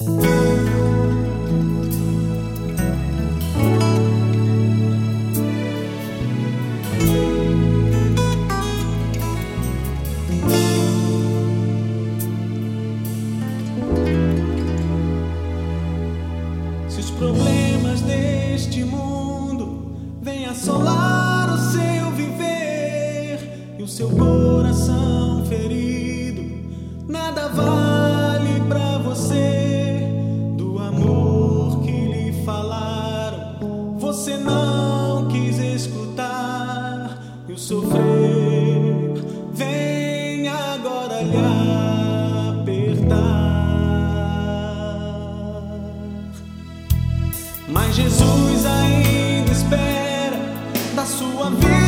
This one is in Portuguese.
Se os problemas deste mundo vêm assolar o seu viver e o seu coração ferido, nada vale pra você do amor que lhe falaram. Você não quis escutar e o sofrer vem agora lhe apertar. Mas Jesus ainda espera da sua vida